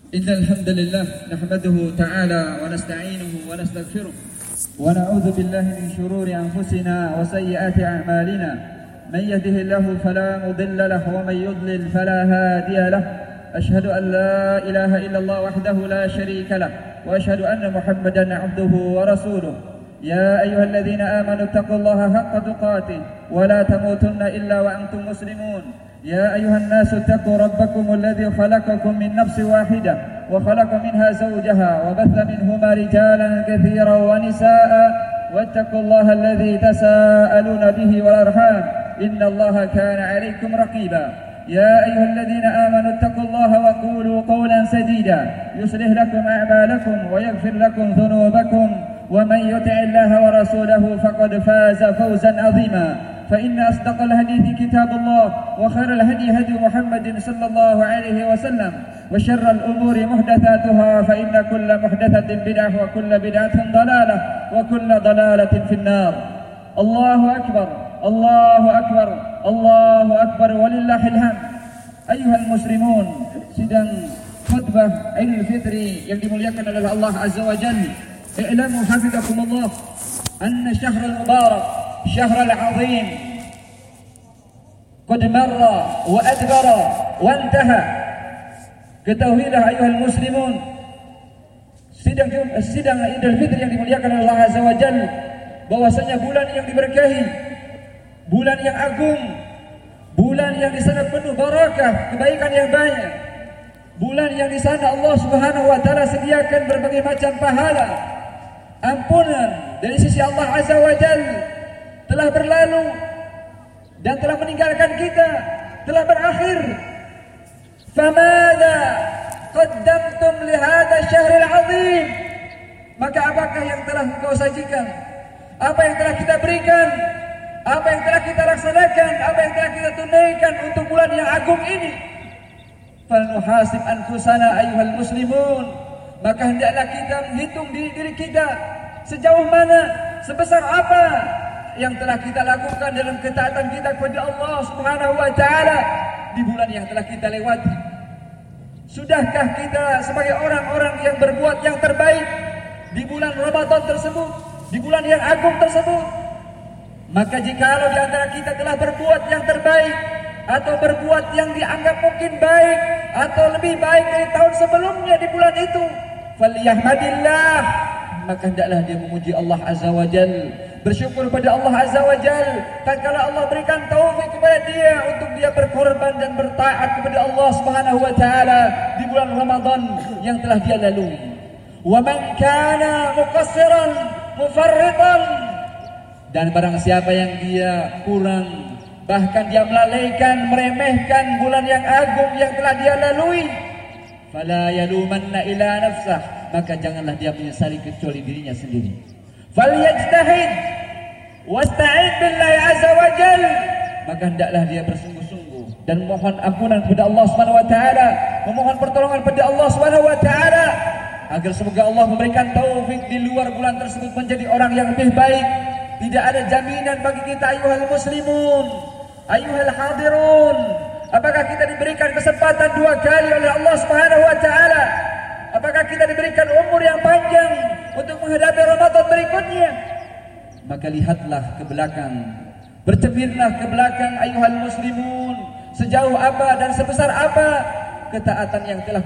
إن الحمد لله نحمده تعالى ونستعينه ونستغفره ونعوذ بالله من شرور أنفسنا وسيئات أعمالنا. من يهده الله فلا مضل له ومن يضلل فلا هادي له. أشهد أن لا إله إلا الله وحده لا شريك له وأشهد أن محمدا عبده ورسوله. يا أيها الذين آمنوا اتقوا الله حق تقاته ولا تموتن إلا وأنتم مسلمون. يا أيها الناس اتقوا ربكم الذي خلقكم من نفس واحدة وخلق منها زوجها وبث منهما رجالا كثيرا ونساء واتقوا الله الذي تساءلون به والأرحام إن الله كان عليكم رقيبا. يا أيها الذين آمنوا اتقوا الله وقولوا قولا سديدا يصلح لكم أعمالكم ويغفر لكم ذنوبكم ومن يطع الله ورسوله فقد فاز فوزا عظيما. فإن أصدق الحديث كتاب الله وخير الهدي هدي محمد صلى الله عليه وسلم وشر الأمور محدثاتها فإن كل محدثة بدعة وكل بدعة ضلالة وكل ضلالة في النار. الله أكبر الله أكبر الله أكبر ولله الحمد. أيها المسلمون, sidang khutbah Idul Fitri yang dimuliakan oleh Allah Azza wa Jalla. I'lamu hafizakumullah anna syahrul mubarak syahrul azim qad marra wa adbara wa intaha. Ketahuilah ayuhal muslimun, sidang Idul Fitri yang dimuliakan oleh Allah Azza wa Jalla, bahwasanya bulan yang diberkahi, bulan yang agung, bulan yang di sana penuh barakah, kebaikan yang banyak, bulan yang di sana Allah Subhanahu wa taala sediakan berbagai macam pahala, ampunan dari sisi Allah Azza wa Jalla, telah berlalu dan telah meninggalkan kita, telah berakhir. Famadha qaddamtum li hadha asy-syahril 'azim? Maka apakah yang telah engkau sajikan? Apa yang telah kita berikan? Apa yang telah kita laksanakan? Apa yang telah kita tunaikan untuk bulan yang agung ini? Falnuhasib anfusana ayyuhal muslimun. Maka hendaklah kita menghitung diri kita, sejauh mana, sebesar apa yang telah kita lakukan dalam ketaatan kita kepada Allah Subhanahu wa taala di bulan yang telah kita lewati. Sudahkah kita sebagai orang-orang yang berbuat yang terbaik di bulan Ramadan tersebut, di bulan yang agung tersebut? Maka jikalau di antara kita telah berbuat yang terbaik atau berbuat yang dianggap mungkin baik atau lebih baik dari tahun sebelumnya di bulan itu, falyahmadillah, maka hendaklah dia memuji Allah Azza wa Jalla, bersyukur pada Allah Azza wa Jalla tatkala Allah berikan taufik kepada dia untuk dia berkorban dan bertaat kepada Allah Subhanahu wa taala di bulan Ramadan yang telah dia lalui. Wa man kana muqassiran mufarritan, dan barang siapa yang dia kurang, bahkan dia melalaikan, meremehkan bulan yang agung yang telah dia lalui, fala yalumanna ila nafsah, maka janganlah dia menyesali kecuali dirinya sendiri. Falyajtahid wasta'id billahi azza wa jal, maka hendaklah dia bersungguh-sungguh dan mohon ampunan kepada Allah Subhanahu wa taala, memohon pertolongan kepada Allah Subhanahu wa taala agar semoga Allah memberikan taufik di luar bulan tersebut menjadi orang yang lebih baik. Tidak ada jaminan bagi kita ayuhal muslimun, ayuhal hadirun. Apakah kita diberikan kesempatan 2 kali oleh Allah Subhanahu wa taala? Apakah kita diberikan umur yang panjang untuk menghadapi Ramadan berikutnya? Maka lihatlah ke belakang, bercerminlah ke belakang ayuhal muslimun, sejauh apa dan sebesar apa ketaatan yang telah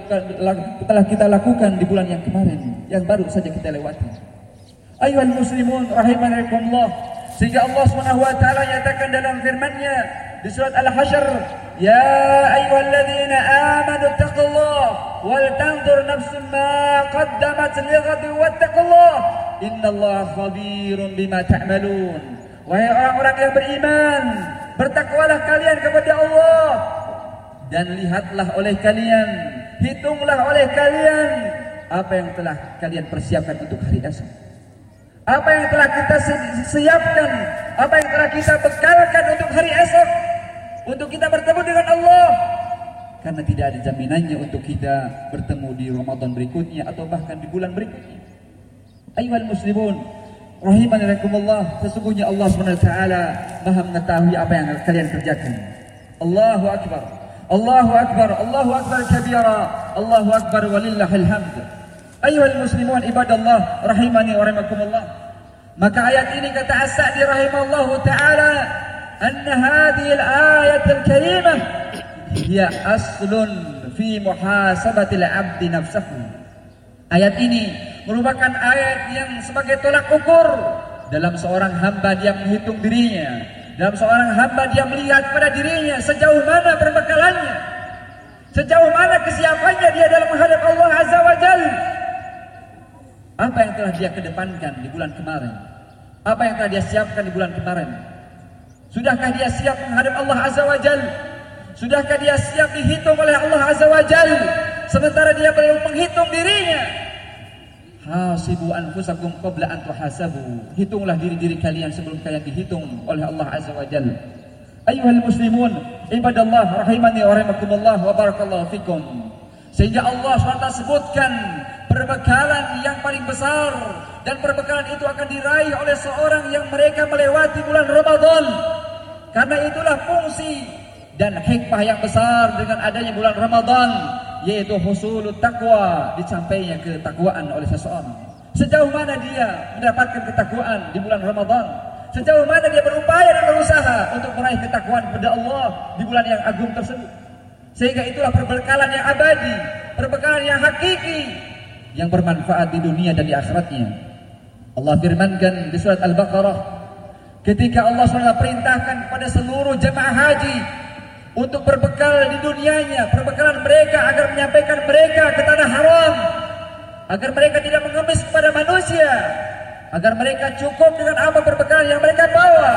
kita lakukan di bulan yang kemarin, yang baru saja kita lewati. Ayuhal muslimun rahimakumullah, sehingga Allah Subhanahu wa taala nyatakan dalam firman-Nya di surat Al-Hasyr, ya ayyuhalladzina amanu taqullaha wal tanzur nafsum ma qaddamat lighadin wattaqullaha innallaha khabirun bima ta'malun. Wahai orang-orang yang beriman, bertakwalah kalian kepada Allah dan lihatlah oleh kalian, hitunglah oleh kalian apa yang telah kalian persiapkan untuk hari esok. Apa yang telah kita siapkan, apa yang telah kita bekalkan untuk hari esok, untuk kita bertemu dengan Allah. Karena tidak ada jaminannya untuk kita bertemu di Ramadan berikutnya atau bahkan di bulan berikutnya. Ayuhal muslimun rahimakumullah, sesungguhnya Allah SWT Maha mengetahui apa yang kalian kerjakan. Allahu akbar. Allahu akbar kabira, Allahu akbar walillahil hamd. Ayyuhal muslimun ibadallah rahimani wa rahimakumullah. Maka ayat ini kata As-Sa'di rahimallahu taala, anna hadhihi al-ayat al-karimah hiya aslun fi muhasabatil 'abdi nafsahu. Ayat ini merupakan ayat yang sebagai tolak ukur dalam seorang hamba dia menghitung dirinya, dalam seorang hamba dia melihat pada dirinya sejauh mana perbekalannya, sejauh mana kesiapannya dia dalam menghadap Allah Azza wa Jalla. Apa yang telah dia kedepankan di bulan kemarin? Apa yang telah dia siapkan di bulan kemarin? Sudahkah dia siap menghadap Allah Azza wa Jalla? Sudahkah dia siap dihitung oleh Allah Azza wa Jalla? Sementara dia belum menghitung dirinya. Hasibu anfusakum qabla an tuhasabu. Hitunglah diri-diri kalian sebelum kalian dihitung oleh Allah Azza wa Jalla. Ayyuhal muslimun ibadallah rahimani wa rahimakumullah wa barakallahu fikum. Sehingga Allah SWT sebutkan perbekalan yang paling besar, dan perbekalan itu akan diraih oleh seorang yang mereka melewati bulan Ramadan. Karena itulah fungsi dan hikmah yang besar dengan adanya bulan Ramadan, yaitu husulut taqwa, dicampainya ketakwaan oleh seseorang. Sejauh mana dia mendapatkan ketakwaan di bulan Ramadan? Sejauh mana dia berupaya dan berusaha untuk meraih ketakwaan kepada Allah di bulan yang agung tersebut? Sehingga itulah perbekalan yang abadi, perbekalan yang hakiki, yang bermanfaat di dunia dan di akhiratnya. Allah firmankan di surat Al-Baqarah, ketika Allah SWT perintahkan kepada seluruh jemaah haji untuk berbekal di dunianya, perbekalan mereka agar menyampaikan mereka ke tanah haram, agar mereka tidak mengemis kepada manusia, agar mereka cukup dengan apa perbekalan yang mereka bawa.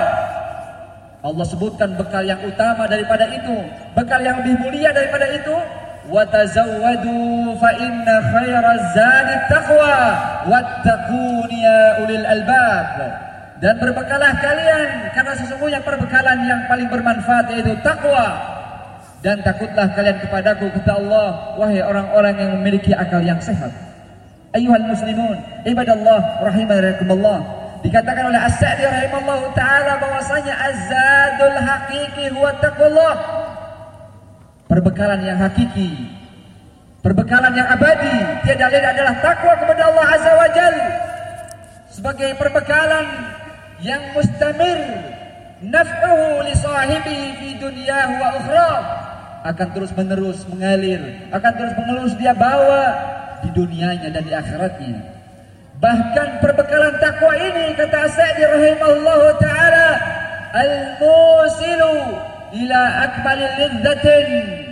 Allah sebutkan bekal yang utama daripada itu, bekal yang lebih mulia daripada itu. Wa tazawwadu fa inna khairaz zadi taqwa wattaquni ya ulil albab. Dan berbekalah kalian, karena sesungguhnya perbekalan yang paling bermanfaat yaitu takwa. Dan takutlah kalian kepadaku, kata Allah, wahai orang-orang yang memiliki akal yang sehat. Ayyuhal muslimun ibadallah rahimakumullah. Dikatakan oleh As-Sa'di rahimallahu taala bahwasanya az-zadul haqiqi huwa taqwallah. Perbekalan yang hakiki, perbekalan yang abadi, tiada lain adalah takwa kepada Allah Azza wa Jalla. Sebagai perbekalan yang mustamir, naf'uhu li sahibihi fi dunyahu wa ukhra, akan terus menerus mengalir, akan terus menerus dia bawa di dunianya dan di akhiratnya. Bahkan perbekalan takwa ini, kata As-Sa'di rahimahullahu ta'ala, al-musilu ila akmalil lidzatin,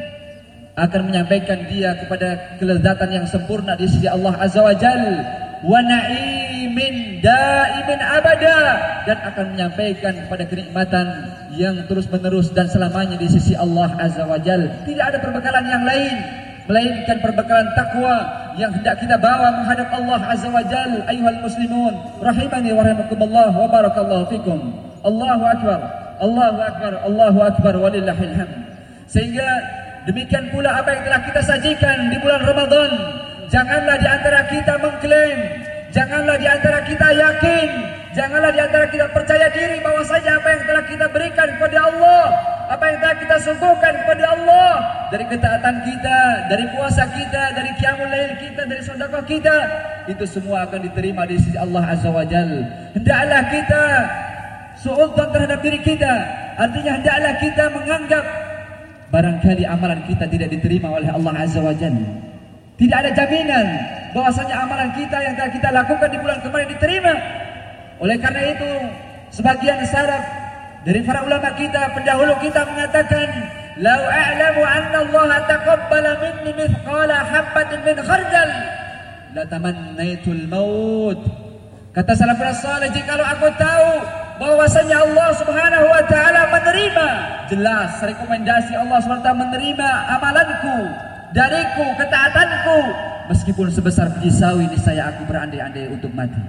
akan menyampaikan dia kepada kelezatan yang sempurna di sisi Allah Azza wa Jalla, wa na'imin daimin abada, dan akan menyampaikan kepada kenikmatan yang terus menerus dan selamanya di sisi Allah Azza wa Jalla. Tidak ada perbekalan yang lain melainkan perbekalan takwa yang hendak kita bawa menghadap Allah Azza wa Jalla. Ayyuhal muslimun rahimani wa rahimakumullah wa barakallahu fikum. Allahu akbar, Allahu akbar, Allahu akbar walillahil hamd. Sehingga demikian pula apa yang telah kita sajikan di bulan Ramadan. Janganlah di antara kita mengklaim, janganlah di antara kita yakin, janganlah di antara kita percaya diri bahwasanya apa yang telah kita berikan kepada Allah, apa yang telah kita suguhkan kepada Allah dari ketaatan kita, dari puasa kita, dari qiyamul lail kita, dari sedekah kita, itu semua akan diterima di sisi Allah Azza wa Jalla. Hendaklah kita suudzon terhadap diri kita, artinya hendaklah kita menganggap barangkali amalan kita tidak diterima oleh Allah Azza wa Jalla. Tidak ada jaminan bahwasanya amalan kita yang telah kita lakukan di bulan kemarin diterima. Oleh karena itu, sebagian salaf dari para ulama kita, pendahulu kita mengatakan, "Lau a'lamu anna Allah taqabbala minni mithqala habatin min khardal, la tamannaitul maut." Kata salafus saleh, jikalau aku tahu bahwasanya Allah Subhanahu wa taala menerima, jelas rekomendasi Allah SWT menerima amalanku, dariku, ketaatanku, meskipun sebesar biji sawi, niscaya aku berandai-andai untuk mati.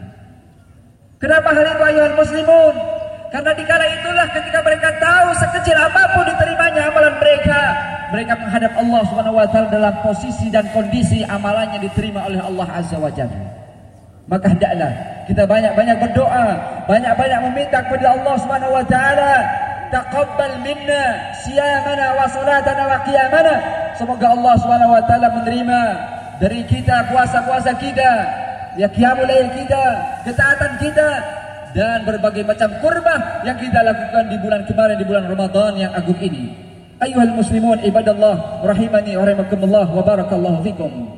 Kenapa hal itu ayuhal muslimun? Karena dikala itulah ketika mereka tahu sekecil apapun diterimanya amalan mereka, mereka menghadap Allah Subhanahu wa taala dalam posisi dan kondisi amalannya diterima oleh Allah Azza wa Jalla. Maka hendaklah kita banyak-banyak berdoa, banyak-banyak meminta kepada Allah Subhanahu wa taala taqabbal minna siyamana wa salatana wa qiyamana. Semoga Allah Subhanahu wa taala menerima dari kita puasa-puasa kita, ya qiyamul lail kita, ketaatan kita, dan berbagai macam kurban yang kita lakukan di bulan kemarin, di bulan Ramadan yang agung ini. Ayyuhal muslimun ibadallah rahimani wa rahimakumullah wa barakallahu fikum.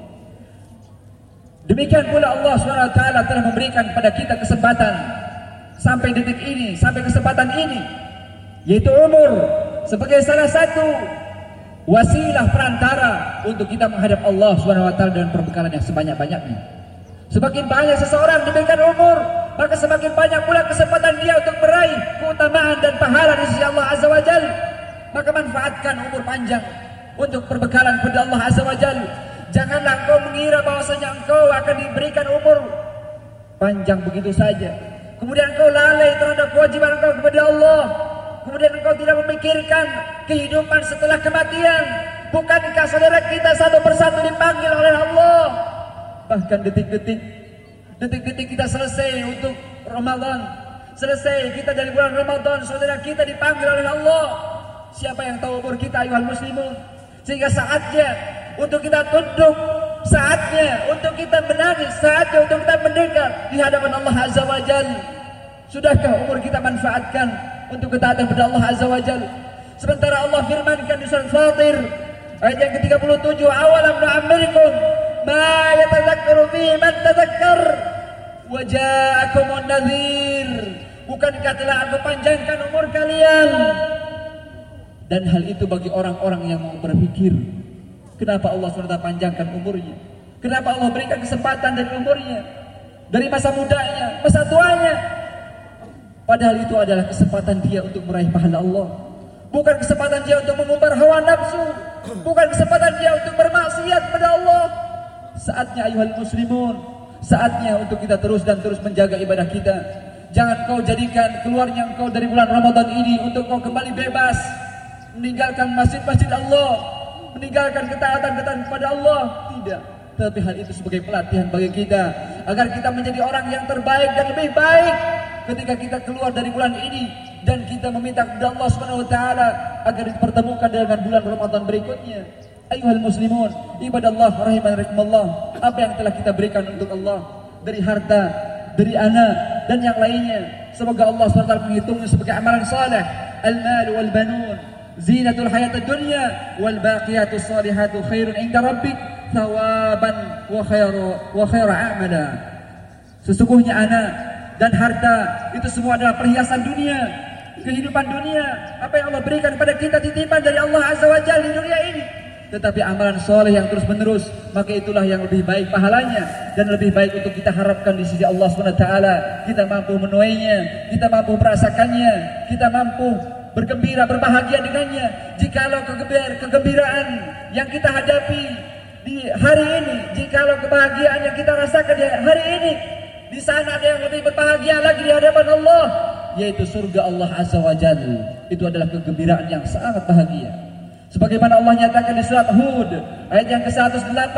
Demikian pula Allah SWT telah memberikan kepada kita kesempatan sampai detik ini, sampai kesempatan ini, yaitu umur sebagai salah satu wasilah perantara untuk kita menghadap Allah SWT dengan perbekalan yang sebanyak-banyaknya. Semakin banyak seseorang diberikan umur, maka semakin banyak pula kesempatan dia untuk meraih keutamaan dan pahala di sisi Allah Azza wa Jalla. Maka manfaatkan umur panjang untuk perbekalan kepada Allah Azza wa Jalla. Janganlah engkau mengira bahwasanya engkau akan diberikan umur panjang begitu saja, kemudian engkau lalai terhadap kewajiban engkau kepada Allah, kemudian engkau tidak memikirkan kehidupan setelah kematian. Bukankah saudara kita satu persatu dipanggil oleh Allah? Bahkan detik-detik kita selesai untuk Ramadan, selesai kita dari bulan Ramadan, saudara kita dipanggil oleh Allah. Siapa yang tahu umur kita, ayuhal muslimun? Sehingga saatnya untuk kita tunduk, saatnya untuk kita menangis, saatnya untuk kita mendekat di hadapan Allah Azza wa Jalla. Sudahkah umur kita manfaatkan untuk ketaatan kepada Allah Azza wa Jalla? Sementara Allah firmankan di surah Fatir ayat yang ke-37, awalam nu'ammirikum ma yatadzakkaru fihi man tadzakkar wa ja'akumun nadhir. Bukankah telah aku panjangkan umur kalian? Dan hal itu bagi orang-orang yang mau berpikir. Kenapa Allah SWT panjangkan umurnya? Kenapa Allah berikan kesempatan dari umurnya, dari masa mudanya, masa tuanya? Padahal itu adalah kesempatan dia untuk meraih pahala Allah. Bukan kesempatan dia untuk mengumbar hawa nafsu, bukan kesempatan dia untuk bermaksiat kepada Allah. Saatnya ayuhal muslimun, saatnya untuk kita terus dan terus menjaga ibadah kita. Jangan kau jadikan keluarnya engkau dari bulan Ramadan ini untuk kau kembali bebas, meninggalkan masjid-masjid Allah, meninggalkan ketaatan-ketaatan kepada Allah. Tidak, tapi hal itu sebagai pelatihan bagi kita agar kita menjadi orang yang terbaik dan lebih baik ketika kita keluar dari bulan ini, dan kita meminta kepada Allah Subhanahu wa taala agar dipertemukan dengan bulan Ramadan berikutnya. Ayuhal muslimun ibadallah rahimakumullah, apa yang telah kita berikan untuk Allah dari harta, dari anak dan yang lainnya, semoga Allah SWT menghitungnya sebagai amalan saleh. Al-mal wal banun zinatul hayatid dunya wal baqiyatus salihatu khairun 'inda rabbik thawaban wa khairu amala. Sesungguhnya anak dan harta itu semua adalah perhiasan dunia, kehidupan dunia, apa yang Allah berikan kepada kita titipan dari Allah Azza wa Jalla di dunia ini. Tetapi amalan soleh yang terus menerus, maka itulah yang lebih baik pahalanya dan lebih baik untuk kita harapkan di sisi Allah SWT. Kita mampu menuainya, kita mampu merasakannya, kita mampu bergembira, berbahagia dengannya. Jikalau kegembiraan yang kita hadapi di hari ini, jikalau kebahagiaan yang kita rasakan di hari ini, di sana ada yang lebih berbahagia lagi di hadapan Allah, yaitu surga Allah Azza wa Jalla. Itu adalah kegembiraan yang sangat bahagia. Sebagaimana Allah nyatakan di surat Hud ayat yang ke-108,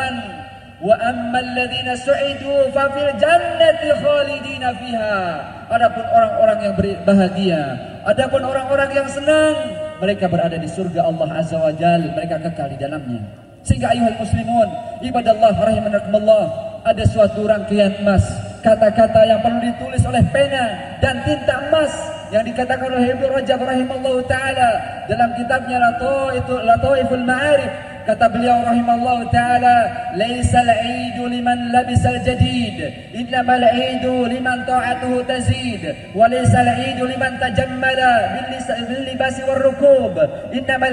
wa ammal ladzina su'idu fa fil jannati khalidina fiha. Adapun orang-orang yang berbahagia, adapun orang-orang yang senang, mereka berada di surga Allah Azza wa Jalla, mereka kekal di dalamnya. Sehingga ayuhal muslimun ibadallah rahimakumullah, ada suatu rangkaian emas, kata-kata yang perlu ditulis oleh pena dan tinta emas yang dikatakan oleh Ibnu Rajab rahimallahu taala dalam kitabnya Lataiful Ma'arif. Kata beliau rahimallahu taala, laisal 'aidu liman labisal jadid, innamal 'aidu liman ta'atuhu tazid, wa laisal 'aidu liman tajammala bil libasi war rukub, innamal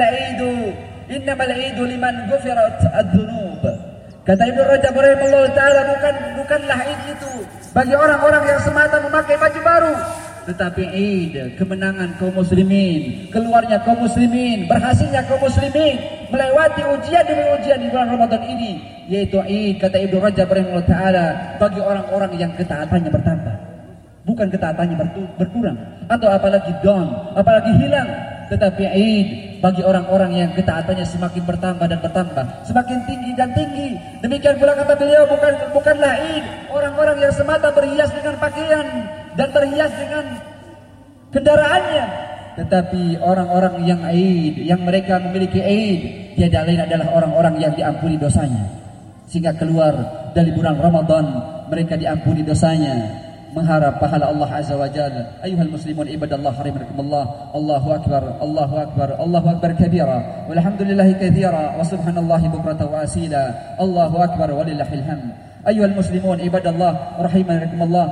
'aidu liman ghufirat ad-dzunub. Kata Ibnu Rajab rahimahullah taala, bukanlah Eid itu bagi orang-orang yang semata memakai baju baru, tetapi Eid kemenangan kaum muslimin, keluarnya kaum muslimin, berhasilnya kaum muslimin melewati ujian demi ujian di bulan Ramadan ini, yaitu Eid, kata Ibnu Rajab rahimahullah taala, bagi orang-orang yang ketaatannya bertambah, bukan ketaatannya berkurang atau apalagi down, apalagi hilang, tetapi Eid bagi orang-orang yang ketaatannya semakin bertambah dan bertambah, semakin tinggi dan tinggi. Demikian pula kata beliau, bukanlah Eid orang-orang yang semata berhias dengan pakaian dan berhias dengan kendaraannya, tetapi orang-orang yang aid, yang mereka memiliki aid, tiada lain adalah orang-orang yang diampuni dosanya, sehingga keluar dari bulan Ramadan mereka diampuni dosanya, mengharap pahala Allah Azza wa Jalla. Ayuhal muslimun ibadallah rahimakumullah. Allahu akbar, Allahu akbar, Allahu akbar kabira, walhamdulillahi katsira, wa subhanallahi bukratan wa asila. Allahu akbar walillahil hamd. Ayuhal muslimun ibadallah rahimakumullah.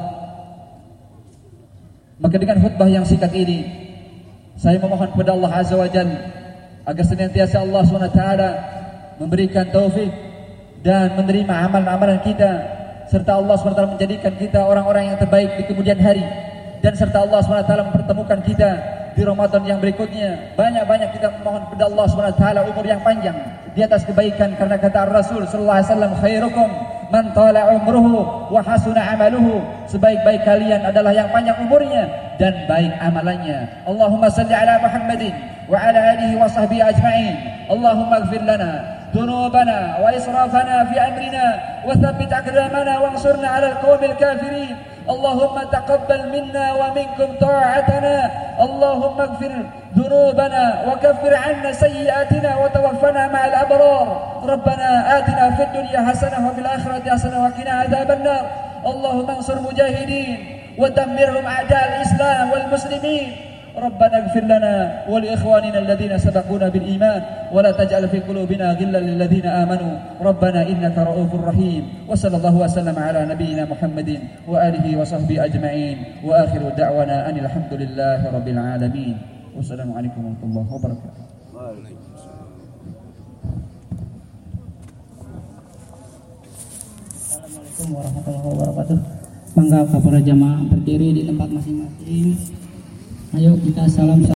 Maka dengan khutbah yang singkat ini, saya memohon kepada Allah Azza wa Jalla agar senantiasa Allah SWT memberikan taufik dan menerima amalan-amalan kita, serta Allah SWT menjadikan kita orang-orang yang terbaik di kemudian hari, dan serta Allah SWT mempertemukan kita di Ramadan yang berikutnya. Banyak-banyak kita memohon kepada Allah SWT umur yang panjang di atas kebaikan, karena kata Rasul sallallahu alaihi wasallam, khairukum man tala umruhu wa hasuna amaluhu. Sebaik-baik kalian adalah yang panjang umurnya dan baik amalannya. Allahumma salli ala Muhammadin wa ala alihi wa sahbihi ajma'in. Allahumma ighfir lana ذنوبنا وإسرافنا في أمرنا وثبت أقدامنا وانصرنا على القوم الكافرين. اللهم تقبل منا ومنكم طاعتنا. اللهم اغفر ذنوبنا وكفر عنا سيئاتنا وتوفنا مع الأبرار. ربنا آتنا في الدنيا حسنة وفي الآخرة حسنة وقنا عذاب النار. اللهم انصر المجاهدين ودمرهم أعداء الإسلام والمسلمين. ربنا اغفر لنا ولإخواننا الذين سبقونا بالإيمان ولا تجعل في قلوبنا غلا للذين آمنوا ربنا إنك رؤوف رحيم. وصلى الله وسلم على نبينا محمد وآله وصحبه أجمعين وآخر دعوانا أن الحمد لله رب العالمين. والسلام عليكم ورحمة الله وبركاته. Assalamualaikum warahmatullahi wabarakatuh. Mangga para jamaah berdiri di tempat masing-masing. Ayo kita salam.